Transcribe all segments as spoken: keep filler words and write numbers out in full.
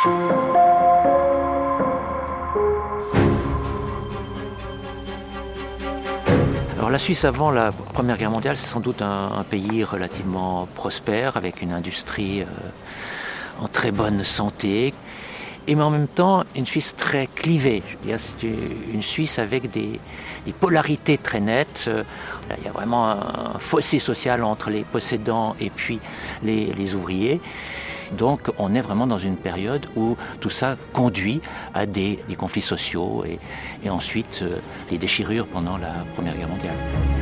Alors la Suisse avant la Première Guerre mondiale, c'est sans doute un, un pays relativement prospère, avec une industrie euh, en très bonne santé, et mais en même temps une Suisse très clivée. Je veux dire, c'est une Suisse avec des, des polarités très nettes. Il y a vraiment un fossé social entre les possédants et puis les, les ouvriers. Donc on est vraiment dans une période où tout ça conduit à des, des conflits sociaux et, et ensuite euh, les déchirures pendant la Première Guerre mondiale.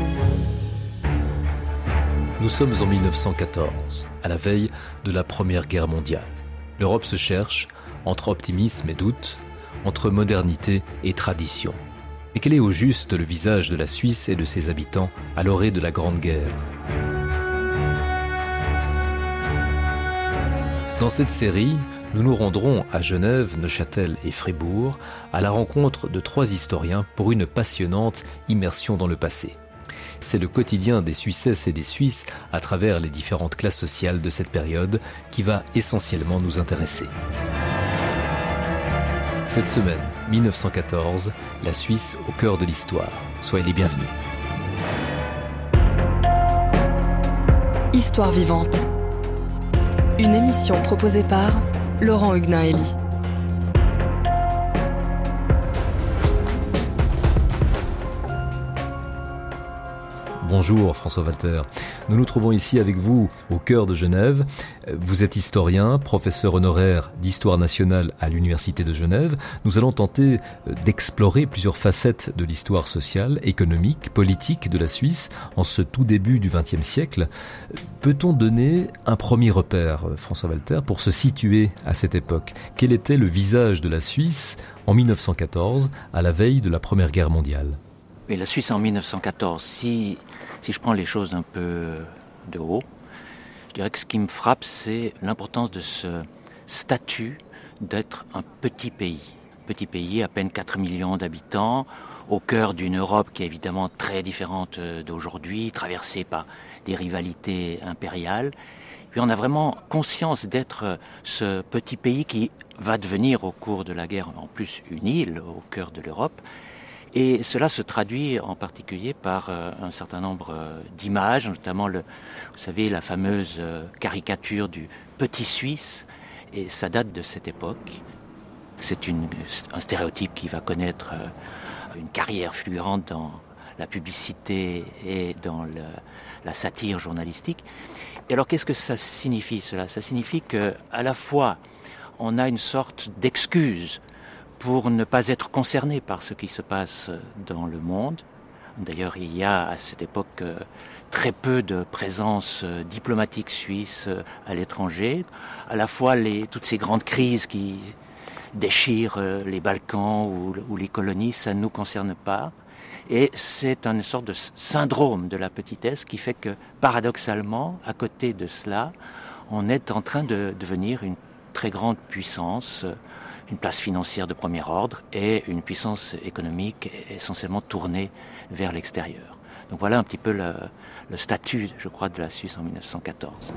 Nous sommes en mille neuf cent quatorze, à la veille de la Première Guerre mondiale. L'Europe se cherche entre optimisme et doute, entre modernité et tradition. Et quel est au juste le visage de la Suisse et de ses habitants à l'orée de la Grande Guerre ? Dans cette série, nous nous rendrons à Genève, Neuchâtel et Fribourg à la rencontre de trois historiens pour une passionnante immersion dans le passé. C'est le quotidien des Suissesses et des Suisses à travers les différentes classes sociales de cette période qui va essentiellement nous intéresser. Cette semaine, mille neuf cent quatorze, la Suisse au cœur de l'histoire. Soyez les bienvenus. Histoire vivante. Une émission proposée par Laurent Huguenin-Hélie. Bonjour François Walter. Nous nous trouvons ici avec vous au cœur de Genève. Vous êtes historien, professeur honoraire d'histoire nationale à l'Université de Genève. Nous allons tenter d'explorer plusieurs facettes de l'histoire sociale, économique, politique de la Suisse en ce tout début du vingtième siècle. Peut-on donner un premier repère, François Walter, pour se situer à cette époque ? Quel était le visage de la Suisse en mille neuf cent quatorze, à la veille de la Première Guerre mondiale ? Et la Suisse en mille neuf cent quatorze, si, si je prends les choses un peu de haut, je dirais que ce qui me frappe, c'est l'importance de ce statut d'être un petit pays. Petit pays, à peine quatre millions d'habitants, au cœur d'une Europe qui est évidemment très différente d'aujourd'hui, traversée par des rivalités impériales. Puis on a vraiment conscience d'être ce petit pays qui va devenir au cours de la guerre en plus une île au cœur de l'Europe. Et cela se traduit en particulier par euh, un certain nombre euh, d'images, notamment, le, vous savez, la fameuse euh, caricature du petit Suisse, et ça date de cette époque. C'est une, un stéréotype qui va connaître euh, une carrière fulgurante dans la publicité et dans le, la satire journalistique. Et alors, qu'est-ce que ça signifie, cela ? Ça signifie qu'à la fois, on a une sorte d'excuse pour ne pas être concerné par ce qui se passe dans le monde. D'ailleurs, il y a à cette époque très peu de présence diplomatique suisse à l'étranger. À la fois les, toutes ces grandes crises qui déchirent les Balkans ou, ou les colonies, ça ne nous concerne pas. Et c'est une sorte de syndrome de la petitesse qui fait que, paradoxalement, à côté de cela, on est en train de devenir une très grande puissance, une place financière de premier ordre et une puissance économique essentiellement tournée vers l'extérieur. Donc voilà un petit peu le, le statut, je crois, de la Suisse en mille neuf cent quatorze.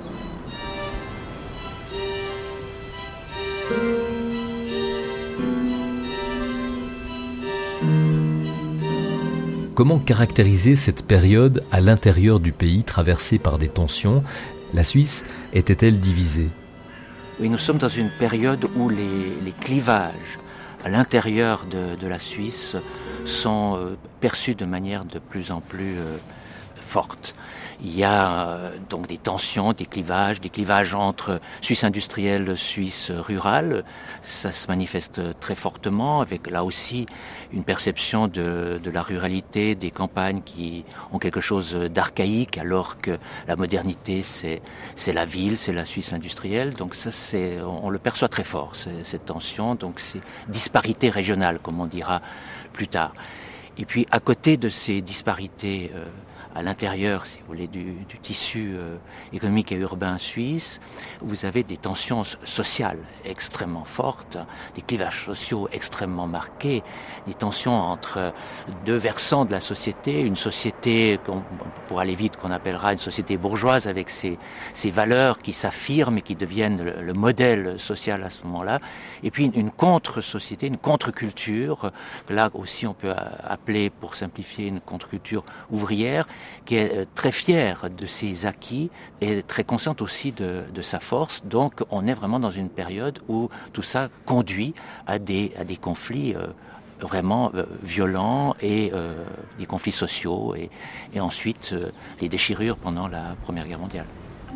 Comment caractériser cette période à l'intérieur du pays traversée par des tensions ? La Suisse était-elle divisée ? Oui, nous sommes dans une période où les, les clivages à l'intérieur de, de la Suisse sont euh, perçus de manière de plus en plus euh, forte. Il y a euh, donc des tensions, des clivages, des clivages entre Suisse industrielle, Suisse rurale. Ça se manifeste très fortement avec là aussi une perception de, de la ruralité, des campagnes qui ont quelque chose d'archaïque alors que la modernité c'est, c'est la ville, c'est la Suisse industrielle. Donc ça c'est, on, on le perçoit très fort, c'est, cette tension, donc c'est disparité régionale comme on dira plus tard. Et puis à côté de ces disparités euh, à l'intérieur, si vous voulez, du, du tissu euh, économique et urbain suisse, vous avez des tensions sociales extrêmement fortes, des clivages sociaux extrêmement marqués, des tensions entre deux versants de la société, une société, pour aller vite, qu'on appellera une société bourgeoise avec ses, ses valeurs qui s'affirment et qui deviennent le, le modèle social à ce moment-là, et puis une, une contre-société, une contre-culture, que là aussi on peut appeler, pour simplifier, une contre-culture ouvrière, qui est très fière de ses acquis et très consciente aussi de, de sa force. Donc on est vraiment dans une période où tout ça conduit à des, à des conflits euh, vraiment euh, violents et euh, des conflits sociaux et, et ensuite euh, les déchirures pendant la Première Guerre mondiale.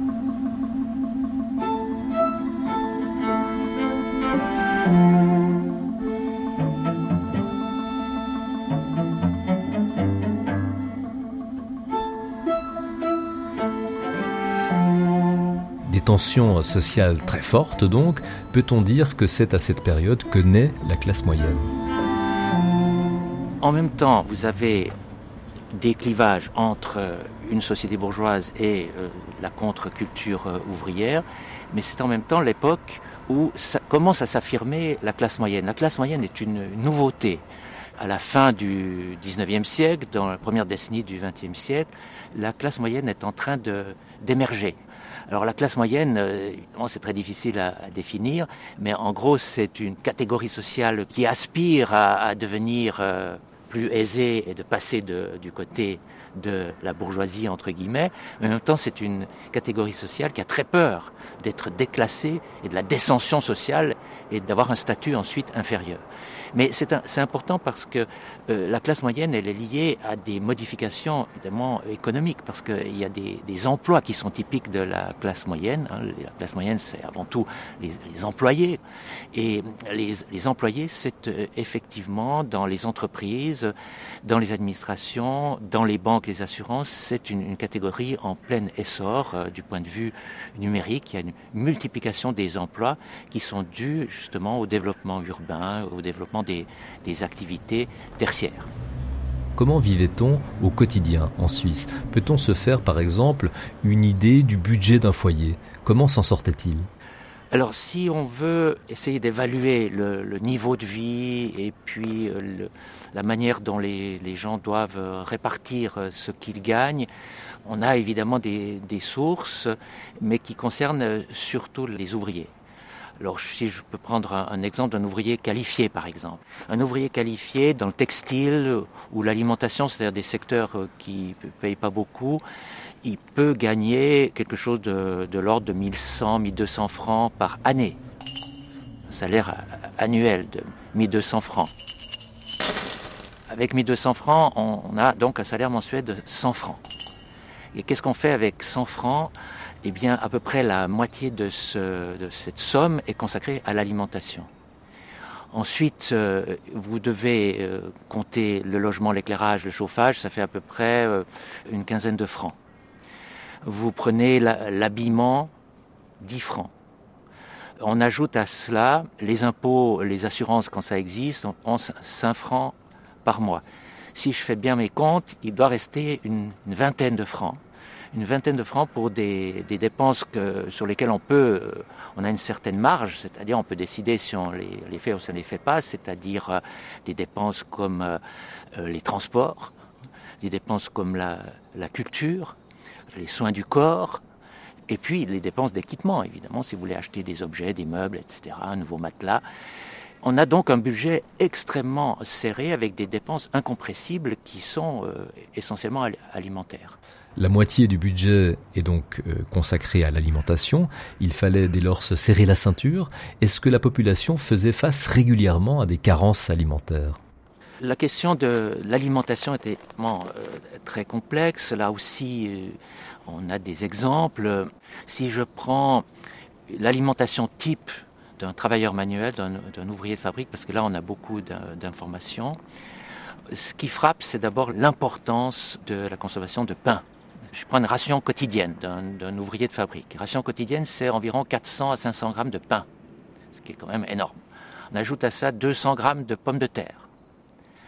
Des tensions sociales très fortes donc, peut-on dire que c'est à cette période que naît la classe moyenne? En même temps, vous avez des clivages entre une société bourgeoise et euh, la contre-culture euh, ouvrière, mais c'est en même temps l'époque où ça commence à s'affirmer la classe moyenne. La classe moyenne est une nouveauté. À la fin du dix-neuvième siècle, dans la première décennie du vingtième siècle, la classe moyenne est en train de, d'émerger. Alors la classe moyenne, euh, c'est très difficile à, à définir, mais en gros c'est une catégorie sociale qui aspire à, à devenir euh, plus aisée et de passer de, du côté de la bourgeoisie entre guillemets, mais en même temps c'est une catégorie sociale qui a très peur d'être déclassée et de la descension sociale et d'avoir un statut ensuite inférieur. Mais c'est, un, c'est important parce que euh, la classe moyenne, elle est liée à des modifications évidemment économiques, parce qu'il y a des, des emplois qui sont typiques de la classe moyenne. Hein. La classe moyenne, c'est avant tout les, les employés. Et les, les employés, c'est euh, effectivement dans les entreprises, dans les administrations, dans les banques, les assurances, c'est une, une catégorie en plein essor euh, du point de vue numérique. Il y a une multiplication des emplois qui sont dus justement au développement urbain, au développement Des, des activités tertiaires. Comment vivait-on au quotidien en Suisse? Peut-on se faire par exemple une idée du budget d'un foyer? Comment s'en sortait-il? Alors si on veut essayer d'évaluer le, le niveau de vie et puis le, la manière dont les, les gens doivent répartir ce qu'ils gagnent, on a évidemment des, des sources, mais qui concernent surtout les ouvriers. Alors si je peux prendre un, un exemple d'un ouvrier qualifié par exemple. Un ouvrier qualifié dans le textile ou l'alimentation, c'est-à-dire des secteurs qui ne payent pas beaucoup, il peut gagner quelque chose de, de l'ordre de mille cent, mille deux cents francs par année. Un salaire annuel de mille deux cents francs. Avec mille deux cents francs, on, on a donc un salaire mensuel de cent francs. Et qu'est-ce qu'on fait avec cent francs ? Eh bien, à peu près la moitié de, ce, de cette somme est consacrée à l'alimentation. Ensuite, euh, vous devez euh, compter le logement, l'éclairage, le chauffage, ça fait à peu près euh, une quinzaine de francs. Vous prenez la, l'habillement, dix francs. On ajoute à cela les impôts, les assurances quand ça existe, on pense cinq francs par mois. Si je fais bien mes comptes, il doit rester une, une vingtaine de francs. Une vingtaine de francs pour des, des dépenses que, sur lesquelles on peut, euh, on a une certaine marge, c'est-à-dire on peut décider si on les, les fait ou si on ne les fait pas, c'est-à-dire euh, des dépenses comme euh, les transports, des dépenses comme la, la culture, les soins du corps, et puis les dépenses d'équipement, évidemment, si vous voulez acheter des objets, des meubles, et cetera, un nouveau matelas. On a donc un budget extrêmement serré avec des dépenses incompressibles qui sont euh, essentiellement alimentaires. La moitié du budget est donc euh, consacrée à l'alimentation. Il fallait dès lors se serrer la ceinture. Est-ce que la population faisait face régulièrement à des carences alimentaires ? La question de l'alimentation était vraiment euh, très complexe. Là aussi, euh, on a des exemples. Si je prends l'alimentation type d'un travailleur manuel, d'un, d'un ouvrier de fabrique, parce que là on a beaucoup d'informations, ce qui frappe, c'est d'abord l'importance de la consommation de pain. Je prends une ration quotidienne d'un, d'un ouvrier de fabrique. Une ration quotidienne, c'est environ quatre cents à cinq cents grammes de pain, ce qui est quand même énorme. On ajoute à ça deux cents grammes de pommes de terre.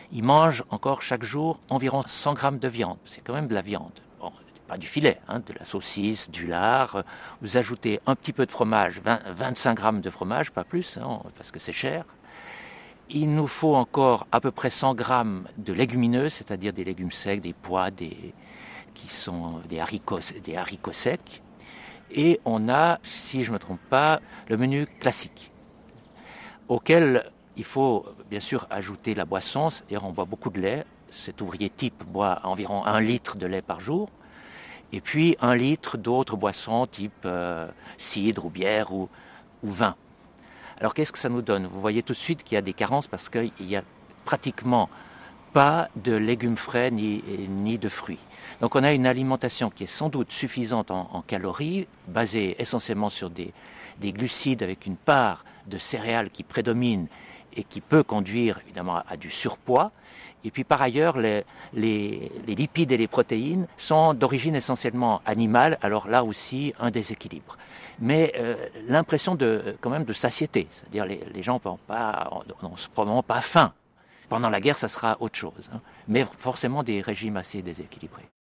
ils mangent encore chaque jour environ cent grammes de viande. C'est quand même de la viande. Bon, pas du filet, hein, de la saucisse, du lard. Vous ajoutez un petit peu de fromage, vingt, vingt-cinq grammes de fromage, pas plus, hein, parce que c'est cher. Il nous faut encore à peu près cent grammes de légumineuses, c'est-à-dire des légumes secs, des pois, des, qui sont des haricots, des haricots secs. Et on a, si je ne me trompe pas, le menu classique, auquel il faut bien sûr ajouter la boisson. C'est-à-dire on boit beaucoup de lait. Cet ouvrier type boit environ un litre de lait par jour. Et puis un litre d'autres boissons type euh, cidre ou bière ou, ou vin. Alors qu'est-ce que ça nous donne? Vous voyez tout de suite qu'il y a des carences parce qu'il n'y a pratiquement pas de légumes frais ni, ni de fruits. Donc on a une alimentation qui est sans doute suffisante en, en calories, basée essentiellement sur des, des glucides avec une part de céréales qui prédomine et qui peut conduire évidemment à, à du surpoids. Et puis par ailleurs, les, les, les lipides et les protéines sont d'origine essentiellement animale, alors là aussi un déséquilibre. Mais euh, l'impression de quand même de satiété, c'est-à-dire les, les gens n'ont pas, n'ont probablement pas faim. Pendant la guerre, ça sera autre chose, hein, mais forcément des régimes assez déséquilibrés.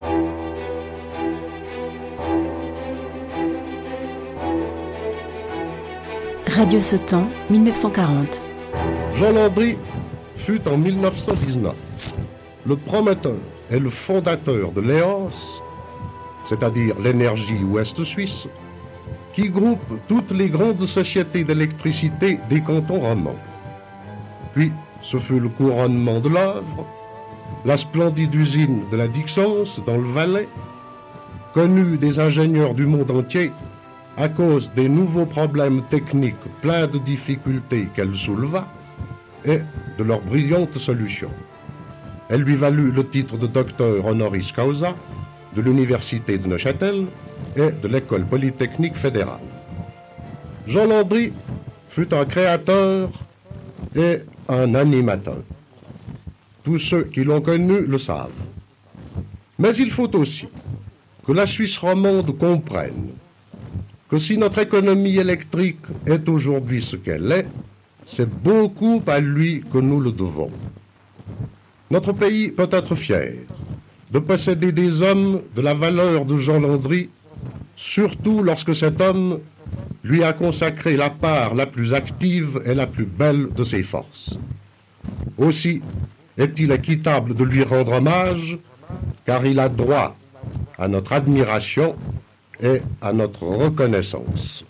Radio Setan, mille neuf cent quarante. Jean Landry fut en mille neuf cent dix-neuf le promoteur et le fondateur de l'E O S, c'est-à-dire l'énergie ouest suisse, qui groupe toutes les grandes sociétés d'électricité des cantons romans. Puis, ce fut le couronnement de l'œuvre, la splendide usine de la Dixence dans le Valais, connue des ingénieurs du monde entier à cause des nouveaux problèmes techniques pleins de difficultés qu'elle souleva et de leurs brillantes solutions. Elle lui valut le titre de docteur honoris causa de l'Université de Neuchâtel et de l'École polytechnique fédérale. Jean Landry fut un créateur et un animateur. Tous ceux qui l'ont connu le savent. Mais il faut aussi que la Suisse romande comprenne que si notre économie électrique est aujourd'hui ce qu'elle est, c'est beaucoup à lui que nous le devons. Notre pays peut être fier de posséder des hommes de la valeur de Jean Landry, surtout lorsque cet homme lui a consacré la part la plus active et la plus belle de ses forces. Aussi est-il équitable de lui rendre hommage, car il a droit à notre admiration et à notre reconnaissance.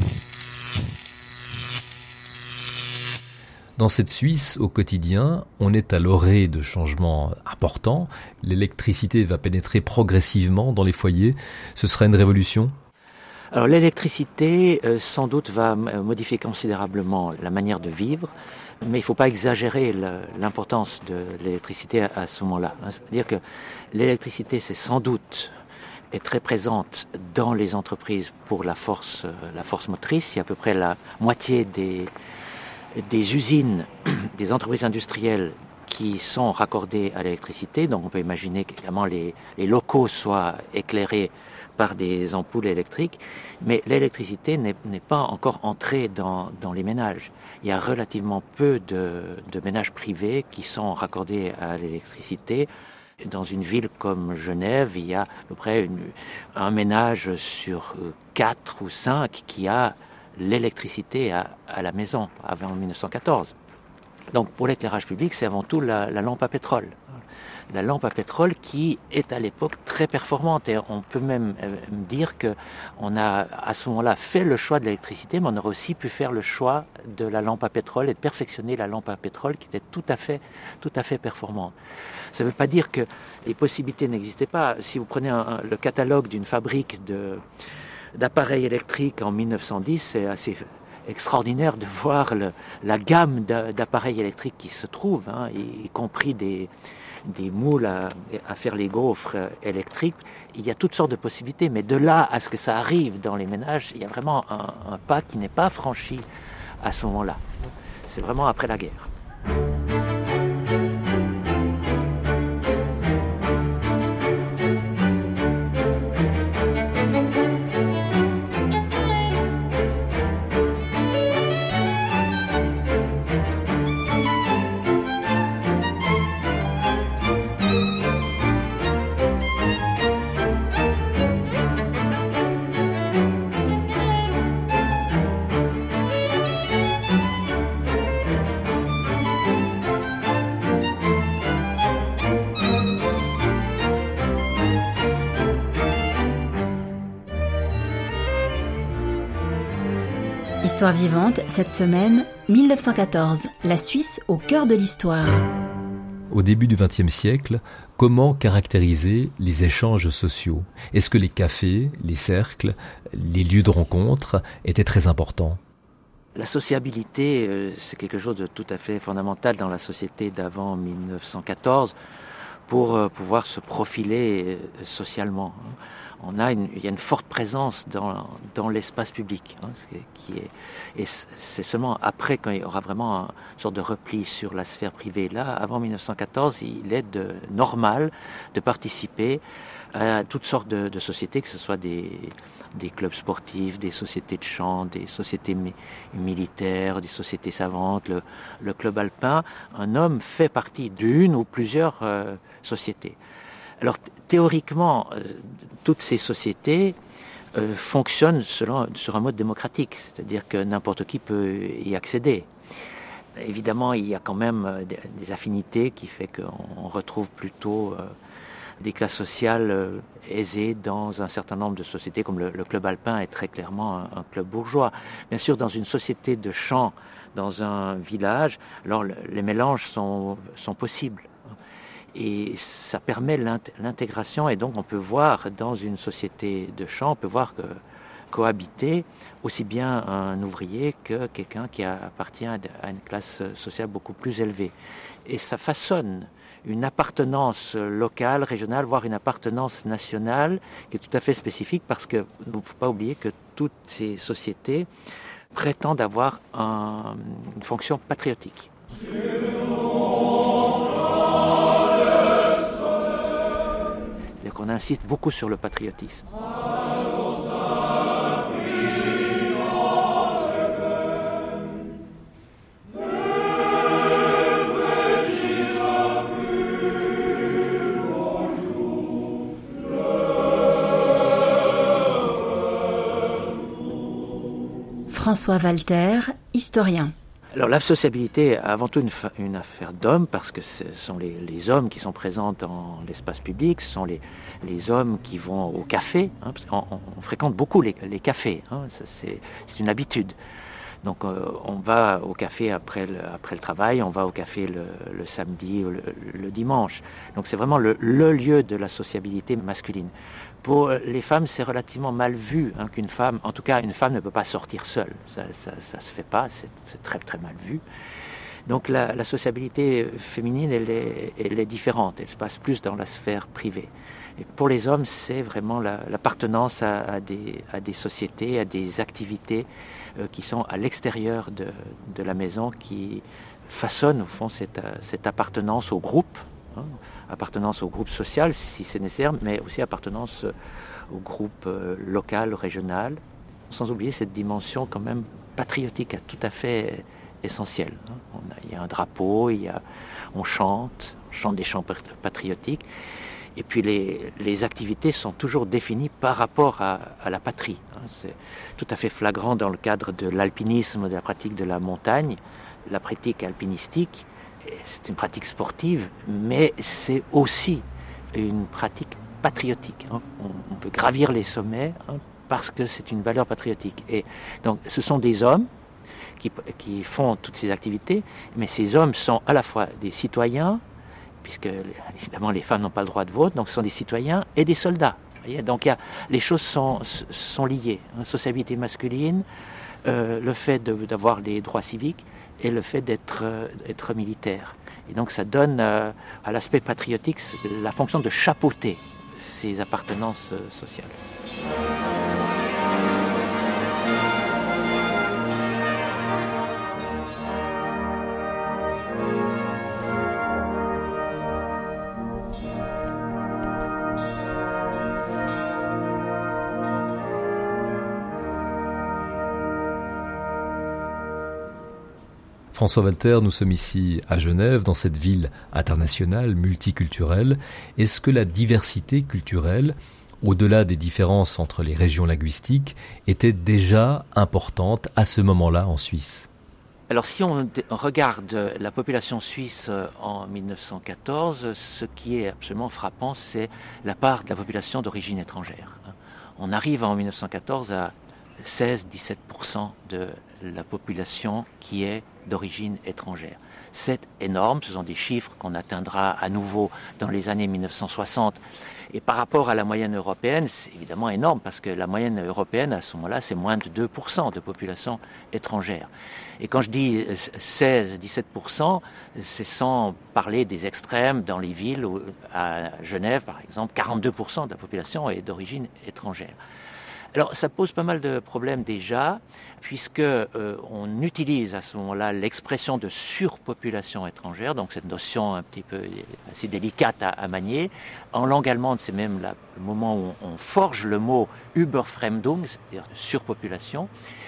Dans cette Suisse, au quotidien, on est à l'orée de changements importants. L'électricité va pénétrer progressivement dans les foyers. Ce serait une révolution ? Alors l'électricité, euh, sans doute, va modifier considérablement la manière de vivre, mais il ne faut pas exagérer le, l'importance de l'électricité à, à ce moment-là. C'est-à-dire que l'électricité, c'est sans doute est très présente dans les entreprises pour la force, la force motrice. Il y a à peu près la moitié des des usines, des entreprises industrielles qui sont raccordées à l'électricité. Donc on peut imaginer qu'évidemment les, les locaux soient éclairés par des ampoules électriques, mais l'électricité n'est, n'est pas encore entrée dans, dans les ménages. Il y a relativement peu de, de ménages privés qui sont raccordés à l'électricité. Dans une ville comme Genève, il y a à peu près une, un ménage sur quatre ou cinq qui a l'électricité à, à la maison avant dix-neuf cent quatorze. Donc pour l'éclairage public, c'est avant tout la, la lampe à pétrole. La lampe à pétrole qui est à l'époque très performante. Et on peut même dire qu'on a à ce moment-là fait le choix de l'électricité, mais on aurait aussi pu faire le choix de la lampe à pétrole et de perfectionner la lampe à pétrole qui était tout à fait, tout à fait performante. Ça ne veut pas dire que les possibilités n'existaient pas. Si vous prenez un, un, le catalogue d'une fabrique de d'appareils électriques en mille neuf cent dix, c'est assez extraordinaire de voir le, la gamme d'appareils électriques qui se trouvent, hein, y, y compris des, des moules à, à faire les gaufres électriques. Il y a toutes sortes de possibilités, mais de là à ce que ça arrive dans les ménages, il y a vraiment un, un pas qui n'est pas franchi à ce moment-là. C'est vraiment après la guerre. Histoire vivante, cette semaine, mille neuf cent quatorze, la Suisse au cœur de l'histoire. Au début du vingtième siècle, comment caractériser les échanges sociaux ? Est-ce que les cafés, les cercles, les lieux de rencontre étaient très importants ? La sociabilité, euh, c'est quelque chose de tout à fait fondamental dans la société d'avant mille neuf cent quatorze pour euh, pouvoir se profiler euh, socialement. On a une, il y a une forte présence dans, dans l'espace public, hein, qui est, et c'est seulement après, quand il y aura vraiment un, une sorte de repli sur la sphère privée. Là, avant mille neuf cent quatorze, il est de, normal de participer à toutes sortes de, de sociétés, que ce soit des, des clubs sportifs, des sociétés de chant, des sociétés mi- militaires, des sociétés savantes, le, le club alpin. Un homme fait partie d'une ou plusieurs euh, sociétés. Alors théoriquement, euh, toutes ces sociétés euh, fonctionnent selon, sur un mode démocratique, c'est-à-dire que n'importe qui peut y accéder. Évidemment, il y a quand même euh, des, des affinités qui fait qu'on retrouve plutôt euh, des classes sociales euh, aisées dans un certain nombre de sociétés, comme le, le club alpin est très clairement un, un club bourgeois. Bien sûr, dans une société de chant, dans un village, alors le, les mélanges sont, sont possibles. Et ça permet l'intégration, et donc on peut voir dans une société de chant, on peut voir que cohabiter aussi bien un ouvrier que quelqu'un qui appartient à une classe sociale beaucoup plus élevée. Et ça façonne une appartenance locale, régionale, voire une appartenance nationale qui est tout à fait spécifique, parce qu'il ne faut pas oublier que toutes ces sociétés prétendent avoir un, une fonction patriotique. On insiste beaucoup sur le patriotisme. François Walter, historien. Alors la sociabilité est avant tout une, fa- une affaire d'hommes, parce que ce sont les, les hommes qui sont présents dans l'espace public, ce sont les, les hommes qui vont au café, hein, parce qu'on, on, on fréquente beaucoup les, les cafés, hein, ça, c'est, c'est une habitude. Donc euh, on va au café après le, après le travail, on va au café le, le samedi ou le, le dimanche. Donc c'est vraiment le, le lieu de la sociabilité masculine. Pour les femmes, c'est relativement mal vu, hein, qu'une femme, en tout cas une femme ne peut pas sortir seule, ça ça, ça se fait pas, c'est, c'est très très mal vu. Donc la, la sociabilité féminine, elle est, elle est différente, elle se passe plus dans la sphère privée. Et pour les hommes, c'est vraiment la, l'appartenance à, à, des, à des sociétés, à des activités euh, qui sont à l'extérieur de, de la maison, qui façonnent au fond cette, cette appartenance au groupe, hein, appartenance au groupe social si c'est nécessaire, mais aussi appartenance au groupe euh, local, régional, sans oublier cette dimension quand même patriotique tout à fait essentielle. Hein. On a, il y a un drapeau, il y a, on chante, on chante des chants patriotiques. Et puis les, les activités sont toujours définies par rapport à, à la patrie. C'est tout à fait flagrant dans le cadre de l'alpinisme, de la pratique de la montagne. La pratique alpinistique, c'est une pratique sportive, mais c'est aussi une pratique patriotique. On, on peut gravir les sommets parce que c'est une valeur patriotique. Et donc ce sont des hommes qui, qui font toutes ces activités, mais ces hommes sont à la fois des citoyens, puisque évidemment les femmes n'ont pas le droit de vote, donc ce sont des citoyens et des soldats. Vous voyez, donc il y a, les choses sont, sont liées. Hein, sociabilité masculine, euh, le fait de, d'avoir des droits civiques et le fait d'être, euh, d'être militaire. Et donc ça donne euh, à l'aspect patriotique la fonction de chapeauter ces appartenances euh, sociales. François Walter, nous sommes ici à Genève, dans cette ville internationale, multiculturelle. Est-ce que la diversité culturelle, au-delà des différences entre les régions linguistiques, était déjà importante à ce moment-là en Suisse ? Alors si on regarde la population suisse en mille neuf cent quatorze, ce qui est absolument frappant, c'est la part de la population d'origine étrangère. On arrive en mille neuf cent quatorze à seize à dix-sept pour cent de la population qui est d'origine étrangère. C'est énorme, ce sont des chiffres qu'on atteindra à nouveau dans les années mille neuf cent soixante. Et par rapport à la moyenne européenne, c'est évidemment énorme parce que la moyenne européenne, à ce moment-là, c'est moins de deux pour cent de population étrangère. Et quand je dis seize à dix-sept pour cent, c'est sans parler des extrêmes dans les villes. À Genève, par exemple, quarante-deux pour cent de la population est d'origine étrangère. Alors, ça pose pas mal de problèmes déjà, puisque euh, on utilise à ce moment-là l'expression de surpopulation étrangère, donc cette notion un petit peu assez délicate à, à manier. En langue allemande, c'est même là, le moment où on, on forge le mot Überfremdung, c'est-à-dire de surpopulation.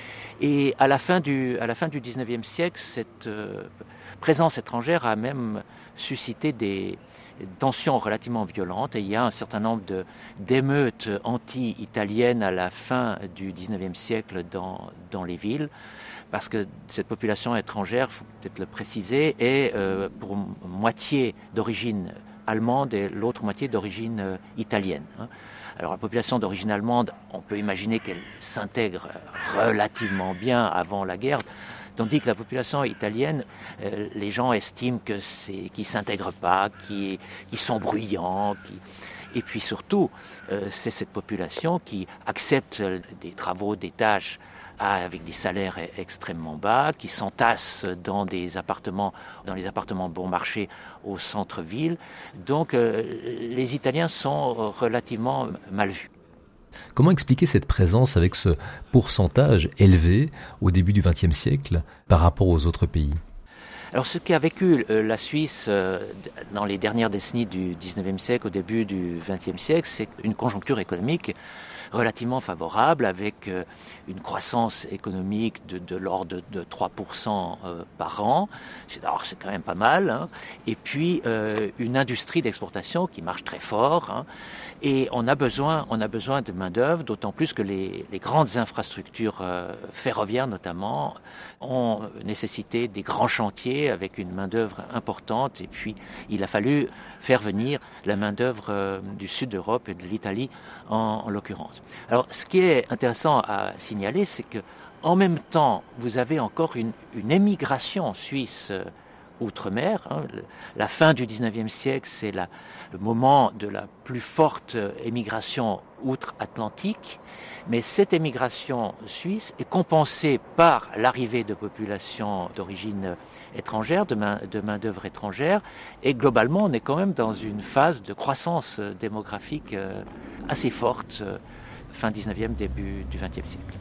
Et à la fin du, à la fin du dix-neuvième siècle, cette euh, présence étrangère a même suscité des tensions relativement violentes, et il y a un certain nombre de, d'émeutes anti-italiennes à la fin du dix-neuvième siècle dans, dans les villes, parce que cette population étrangère, il faut peut-être le préciser, est euh, pour moitié d'origine allemande et l'autre moitié d'origine euh, italienne. Hein. Alors la population d'origine allemande, on peut imaginer qu'elle s'intègre relativement bien avant la guerre, tandis que la population italienne, euh, les gens estiment que c'est, qu'ils ne s'intègrent pas, qu'ils, qu'ils sont bruyants. Qu'ils... Et puis surtout, euh, c'est cette population qui accepte des travaux, des tâches avec des salaires extrêmement bas, qui s'entassent dans des appartements, dans les appartements bon marché au centre-ville. Donc euh, les Italiens sont relativement mal vus. Comment expliquer cette présence avec ce pourcentage élevé au début du vingtième siècle par rapport aux autres pays ? Alors ce qu'a vécu euh, la Suisse euh, dans les dernières décennies du dix-neuvième siècle, au début du vingtième siècle, c'est une conjoncture économique relativement favorable, avec euh, une croissance économique de, de l'ordre de, de trois pour cent euh, par an. C'est, alors c'est quand même pas mal. Hein. Et puis euh, une industrie d'exportation qui marche très fort. Hein. Et on a besoin, on a besoin de main-d'œuvre, d'autant plus que les, les grandes infrastructures euh, ferroviaires notamment ont nécessité des grands chantiers avec une main-d'œuvre importante. Et puis il a fallu faire venir la main-d'œuvre euh, du sud d'Europe et de l'Italie en, en l'occurrence. Alors ce qui est intéressant à signaler, c'est que en même temps, vous avez encore une, une émigration suisse euh, outre-mer. Hein. La fin du dix-neuvième siècle, c'est la, le moment de la plus forte émigration outre-Atlantique, mais cette émigration suisse est compensée par l'arrivée de populations d'origine étrangère, de, main, de main-d'œuvre étrangère, et globalement, on est quand même dans une phase de croissance démographique euh, assez forte, euh, fin dix-neuvième, début du vingtième siècle.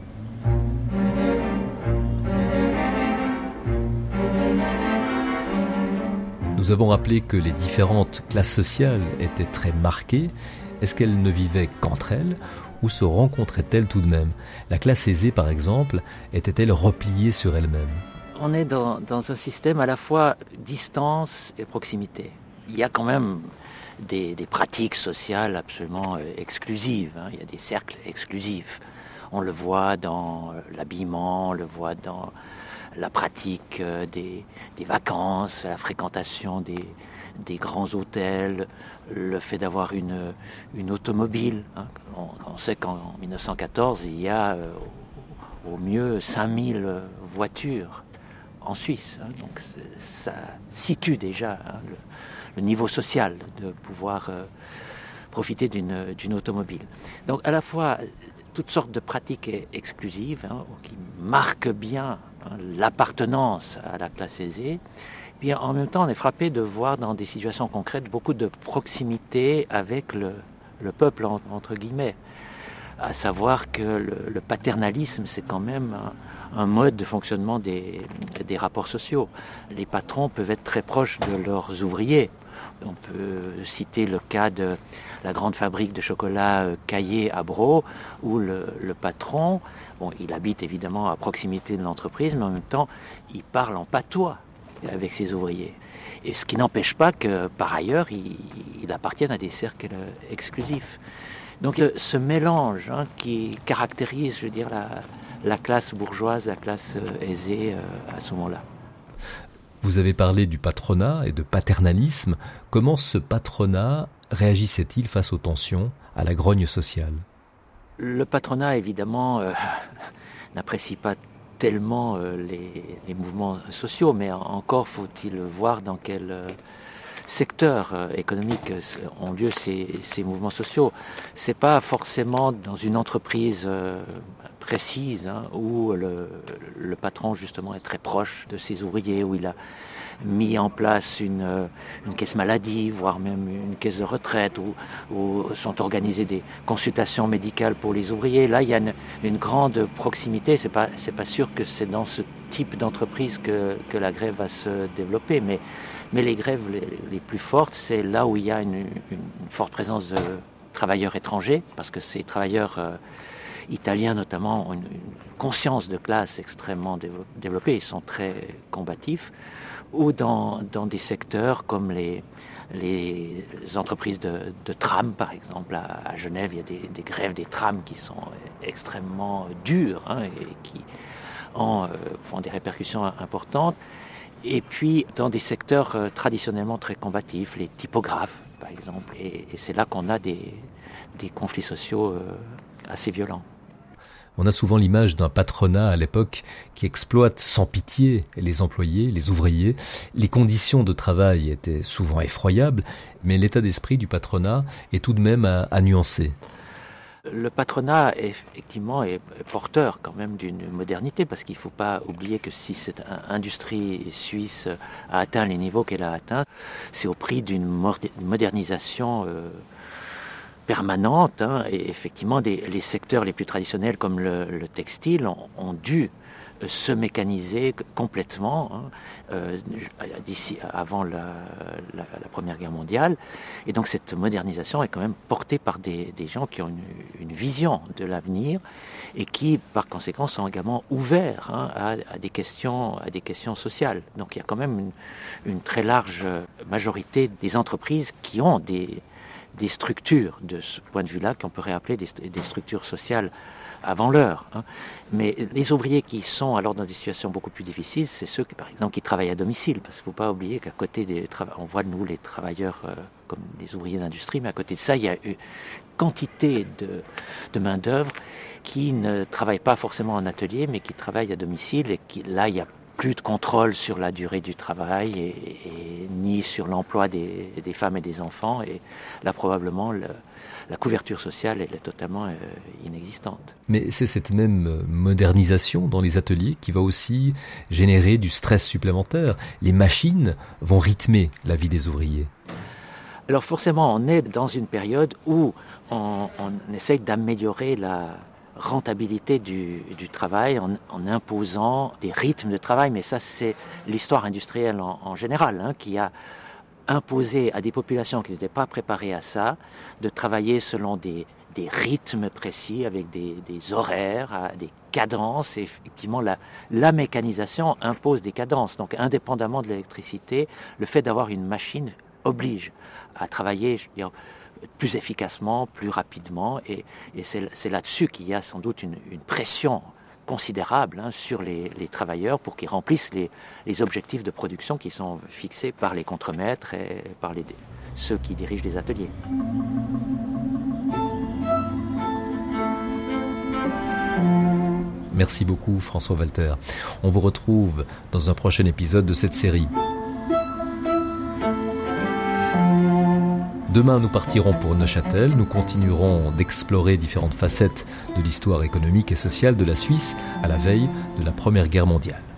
Nous avons rappelé que les différentes classes sociales étaient très marquées. Est-ce qu'elles ne vivaient qu'entre elles ou se rencontraient-elles tout de même ? La classe aisée, par exemple, était-elle repliée sur elle-même ? On est dans, dans un système à la fois distance et proximité. Il y a quand même des, des pratiques sociales absolument exclusives. Hein. Il y a des cercles exclusifs. On le voit dans l'habillement, on le voit dans la pratique des, des vacances, la fréquentation des, des grands hôtels, le fait d'avoir une, une automobile. Hein. On, on sait qu'en mille neuf cent quatorze, il y a euh, au, au mieux cinq mille voitures en Suisse. Hein. Donc ça situe déjà hein, le, le niveau social de pouvoir euh, profiter d'une, d'une automobile. Donc à la fois toutes sortes de pratiques exclusives hein, qui marquent bien hein, l'appartenance à la classe aisée. Puis en même temps, on est frappé de voir dans des situations concrètes beaucoup de proximité avec le, le peuple, entre guillemets. À savoir que le, le paternalisme, c'est quand même un, un mode de fonctionnement des, des rapports sociaux. Les patrons peuvent être très proches de leurs ouvriers. On peut citer le cas de la grande fabrique de chocolat Caillé à Braux, où le, le patron, bon, il habite évidemment à proximité de l'entreprise, mais en même temps, il parle en patois avec ses ouvriers. Et ce qui n'empêche pas que, par ailleurs, il, il appartienne à des cercles exclusifs. Donc ce mélange hein, qui caractérise, je veux dire, la, la classe bourgeoise, la classe aisée euh, à ce moment-là. Vous avez parlé du patronat et de paternalisme. Comment ce patronat réagissait-il face aux tensions, à la grogne sociale ? Le patronat, évidemment, euh, n'apprécie pas tellement euh, les, les mouvements sociaux, mais encore faut-il voir dans quel euh, secteur euh, économique ont lieu ces, ces mouvements sociaux. C'est pas forcément dans une entreprise euh, précise, hein, où le, le patron justement est très proche de ses ouvriers, où il a mis en place une, une caisse maladie, voire même une caisse de retraite, où, où sont organisées des consultations médicales pour les ouvriers. Là, il y a une, une grande proximité. C'est pas, c'est pas sûr que c'est dans ce type d'entreprise que, que la grève va se développer, mais, mais les grèves les, les plus fortes, c'est là où il y a une, une forte présence de travailleurs étrangers, parce que ces travailleurs euh, italiens notamment ont une, une conscience de classe extrêmement développée, ils sont très combatifs, ou dans, dans des secteurs comme les, les entreprises de, de tram, par exemple. À, à Genève, il y a des, des grèves des trams qui sont extrêmement dures, hein, et qui ont, euh, font des répercussions importantes. Et puis, dans des secteurs euh, traditionnellement très combatifs, les typographes, par exemple. Et, et c'est là qu'on a des, des conflits sociaux euh, assez violents. On a souvent l'image d'un patronat à l'époque qui exploite sans pitié les employés, les ouvriers. Les conditions de travail étaient souvent effroyables, mais l'état d'esprit du patronat est tout de même à, à nuancer. Le patronat, effectivement, est porteur quand même d'une modernité, parce qu'il ne faut pas oublier que si cette industrie suisse a atteint les niveaux qu'elle a atteints, c'est au prix d'une modernisation euh, permanente, hein, et effectivement des, les secteurs les plus traditionnels comme le, le textile ont, ont dû se mécaniser complètement, hein, euh, d'ici avant la, la, la Première Guerre mondiale, et donc cette modernisation est quand même portée par des, des gens qui ont une, une vision de l'avenir et qui par conséquent sont également ouverts, hein, à, à des questions à des questions sociales. Donc il y a quand même une, une très large majorité des entreprises qui ont des des structures de ce point de vue-là, qu'on pourrait appeler des, des structures sociales avant l'heure. Hein. Mais les ouvriers qui sont alors dans des situations beaucoup plus difficiles, c'est ceux qui, par exemple, qui travaillent à domicile. Parce qu'il ne faut pas oublier qu'à côté des travailleurs, on voit nous les travailleurs euh, comme les ouvriers d'industrie, mais à côté de ça, il y a une quantité de, de main-d'œuvre qui ne travaille pas forcément en atelier, mais qui travaille à domicile, et qui, là, il y a plus de contrôle sur la durée du travail et, et ni sur l'emploi des, des femmes et des enfants. Et là, probablement, le, la couverture sociale elle est totalement euh, inexistante. Mais c'est cette même modernisation dans les ateliers qui va aussi générer du stress supplémentaire. Les machines vont rythmer la vie des ouvriers. Alors forcément, on est dans une période où on, on essaye d'améliorer la rentabilité du, du travail en, en imposant des rythmes de travail, mais ça c'est l'histoire industrielle en, en général, hein, qui a imposé à des populations qui n'étaient pas préparées à ça de travailler selon des, des rythmes précis, avec des, des horaires, des cadences, et effectivement la, la mécanisation impose des cadences. Donc indépendamment de l'électricité, le fait d'avoir une machine oblige à travailler, je veux dire, plus efficacement, plus rapidement, et, et c'est, c'est là-dessus qu'il y a sans doute une, une pression considérable, hein, sur les, les travailleurs pour qu'ils remplissent les, les objectifs de production qui sont fixés par les contremaîtres et par les, ceux qui dirigent les ateliers. Merci beaucoup François Walter. On vous retrouve dans un prochain épisode de cette série. Demain, nous partirons pour Neuchâtel. Nous continuerons d'explorer différentes facettes de l'histoire économique et sociale de la Suisse à la veille de la Première Guerre mondiale.